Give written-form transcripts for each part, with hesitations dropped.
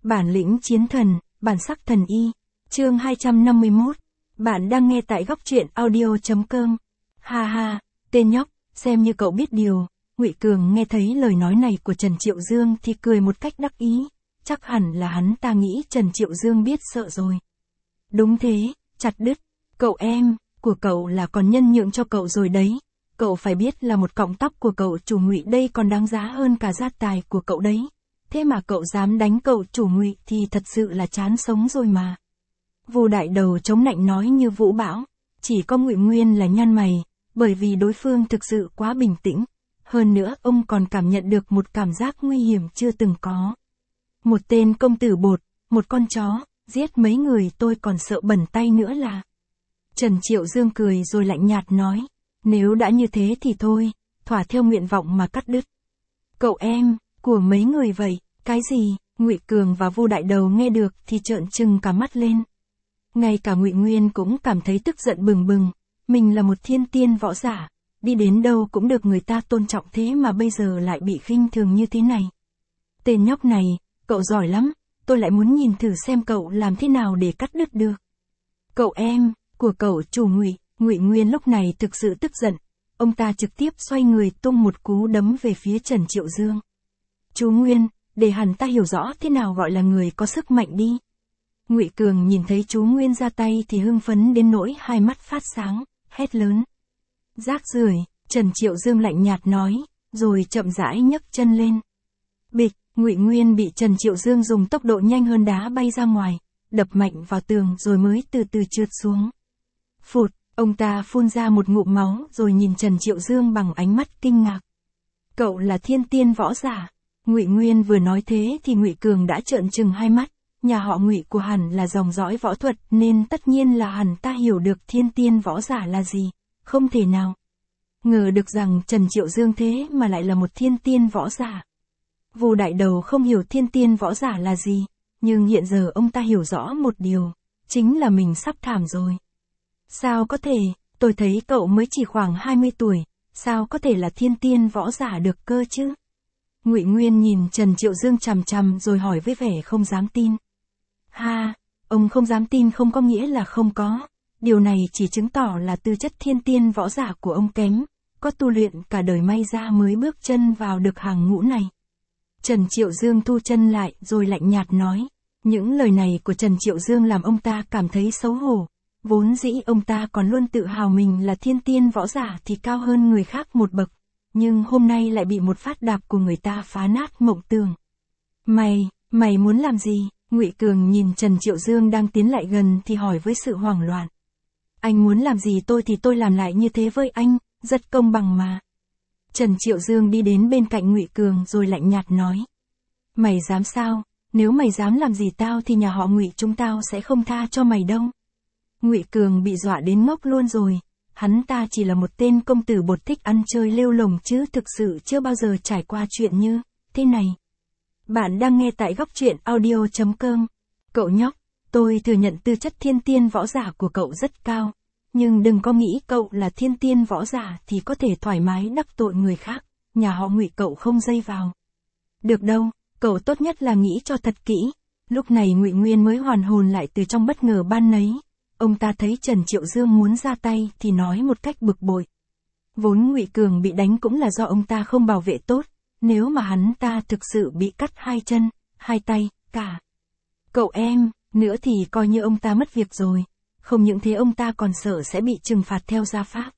Bản lĩnh chiến thần, bản sắc thần y. Chương 251. Bạn đang nghe tại góc truyện audio.com. Ha ha, tên nhóc, xem như cậu biết điều. Ngụy Cường nghe thấy lời nói này của Trần Triệu Dương thì cười một cách đắc ý. Chắc hẳn là hắn ta nghĩ Trần Triệu Dương biết sợ rồi. Đúng thế, chặt đứt. Cậu em, của cậu là còn nhân nhượng cho cậu rồi đấy. Cậu phải biết là một cọng tóc của cậu chủ Ngụy đây còn đáng giá hơn cả gia tài của cậu đấy. Thế mà cậu dám đánh cậu chủ Ngụy thì thật sự là chán sống rồi mà. Vu Đại Đầu chống nạnh nói như vũ bão. Chỉ có Ngụy Nguyên là nhăn mày, bởi vì đối phương thực sự quá bình tĩnh. Hơn nữa ông còn cảm nhận được một cảm giác nguy hiểm chưa từng có. Một tên công tử bột, một con chó, giết mấy người tôi còn sợ bẩn tay nữa là. Trần Triệu Dương cười rồi lạnh nhạt nói, nếu đã như thế thì thôi, thỏa theo nguyện vọng mà cắt đứt. Cậu em, của mấy người vậy, cái gì? Ngụy Cường và Vu Đại Đầu nghe được thì trợn trừng cả mắt lên. Ngay cả Ngụy Nguyên cũng cảm thấy tức giận bừng bừng, mình là một thiên tiên võ giả, đi đến đâu cũng được người ta tôn trọng thế mà bây giờ lại bị khinh thường như thế này. Tên nhóc này, cậu giỏi lắm, tôi lại muốn nhìn thử xem cậu làm thế nào để cắt đứt được. Cậu em, của cậu chủ Ngụy. Ngụy Nguyên lúc này thực sự tức giận, ông ta trực tiếp xoay người tung một cú đấm về phía Trần Triệu Dương. Chú Nguyên, để hắn ta hiểu rõ thế nào gọi là người có sức mạnh đi. Ngụy Cường nhìn thấy chú Nguyên ra tay thì hưng phấn đến nỗi hai mắt phát sáng, hét lớn. Rác rưởi, Trần Triệu Dương lạnh nhạt nói, rồi chậm rãi nhấc chân lên. Bịch, Ngụy Nguyên bị Trần Triệu Dương dùng tốc độ nhanh hơn đá bay ra ngoài, đập mạnh vào tường rồi mới từ từ trượt xuống. Phụt, ông ta phun ra một ngụm máu rồi nhìn Trần Triệu Dương bằng ánh mắt kinh ngạc. Cậu là thiên tiên võ giả. Ngụy Nguyên vừa nói thế thì Ngụy Cường đã trợn trừng hai mắt, nhà họ Ngụy của hẳn là dòng dõi võ thuật nên tất nhiên là hẳn ta hiểu được thiên tiên võ giả là gì, không thể nào. Ngờ được rằng Trần Triệu Dương thế mà lại là một thiên tiên võ giả. Vu Đại Đầu không hiểu thiên tiên võ giả là gì, nhưng hiện giờ ông ta hiểu rõ một điều, chính là mình sắp thảm rồi. Sao có thể, tôi thấy cậu mới chỉ khoảng 20 tuổi, sao có thể là thiên tiên võ giả được cơ chứ? Ngụy Nguyên nhìn Trần Triệu Dương chằm chằm rồi hỏi với vẻ không dám tin. Ha, ông không dám tin không có nghĩa là không có, điều này chỉ chứng tỏ là tư chất thiên tiên võ giả của ông kém, có tu luyện cả đời may ra mới bước chân vào được hàng ngũ này. Trần Triệu Dương thu chân lại rồi lạnh nhạt nói, những lời này của Trần Triệu Dương làm ông ta cảm thấy xấu hổ. Vốn dĩ ông ta còn luôn tự hào mình là thiên tiên võ giả thì cao hơn người khác một bậc, nhưng hôm nay lại bị một phát đạp của người ta phá nát mộng tưởng. Mày muốn làm gì? Ngụy Cường nhìn Trần Triệu Dương đang tiến lại gần thì hỏi với sự hoảng loạn. Anh muốn làm gì tôi thì tôi làm lại như thế với anh, rất công bằng mà. Trần Triệu Dương đi đến bên cạnh Ngụy Cường rồi lạnh nhạt nói. Mày dám sao? Nếu mày dám làm gì tao thì nhà họ Ngụy chúng tao sẽ không tha cho mày đâu. Ngụy Cường bị dọa đến ngốc luôn rồi, hắn ta chỉ là một tên công tử bột thích ăn chơi lêu lồng chứ thực sự chưa bao giờ trải qua chuyện như thế này. Bạn đang nghe tại góc truyện audio.com. Cậu nhóc, tôi thừa nhận tư chất thiên tiên võ giả của cậu rất cao, nhưng đừng có nghĩ cậu là thiên tiên võ giả thì có thể thoải mái đắc tội người khác, nhà họ Ngụy cậu không dây vào. Được đâu, cậu tốt nhất là nghĩ cho thật kỹ. Lúc này Ngụy Nguyên mới hoàn hồn lại từ trong bất ngờ ban nấy. Ông ta thấy Trần Triệu Dương muốn ra tay thì nói một cách bực bội. Vốn Ngụy Cường bị đánh cũng là do ông ta không bảo vệ tốt, nếu mà hắn ta thực sự bị cắt hai chân, hai tay, cả. Cậu em, nữa thì coi như ông ta mất việc rồi, không những thế ông ta còn sợ sẽ bị trừng phạt theo gia pháp.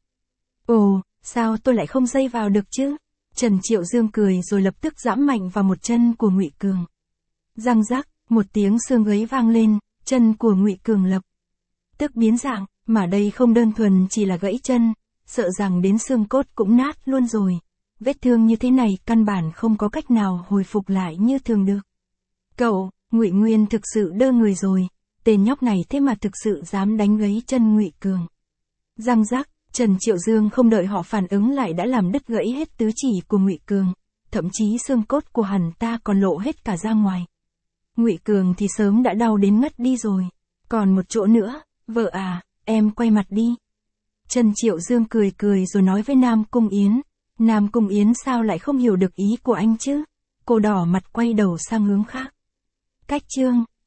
Ồ, sao tôi lại không dây vào được chứ? Trần Triệu Dương cười rồi lập tức giẫm mạnh vào một chân của Ngụy Cường. Răng rắc, một tiếng xương gấy vang lên, chân của Ngụy Cường lập tức biến dạng, mà đây không đơn thuần chỉ là gãy chân, sợ rằng đến xương cốt cũng nát luôn rồi. Vết thương như thế này căn bản không có cách nào hồi phục lại như thường được. Cậu, Ngụy Nguyên thực sự đơ người rồi, tên nhóc này thế mà thực sự dám đánh gãy chân Ngụy Cường. Răng rắc, Trần Triệu Dương không đợi họ phản ứng lại đã làm đứt gãy hết tứ chỉ của Ngụy Cường, thậm chí xương cốt của hắn ta còn lộ hết cả ra ngoài. Ngụy Cường thì sớm đã đau đến ngất đi rồi. Còn một chỗ nữa. Vợ à, em quay mặt đi. Trần Triệu Dương cười cười rồi nói với Nam Cung Yến. Nam Cung Yến sao lại không hiểu được ý của anh chứ? Cô đỏ mặt quay đầu sang hướng khác. Cách chương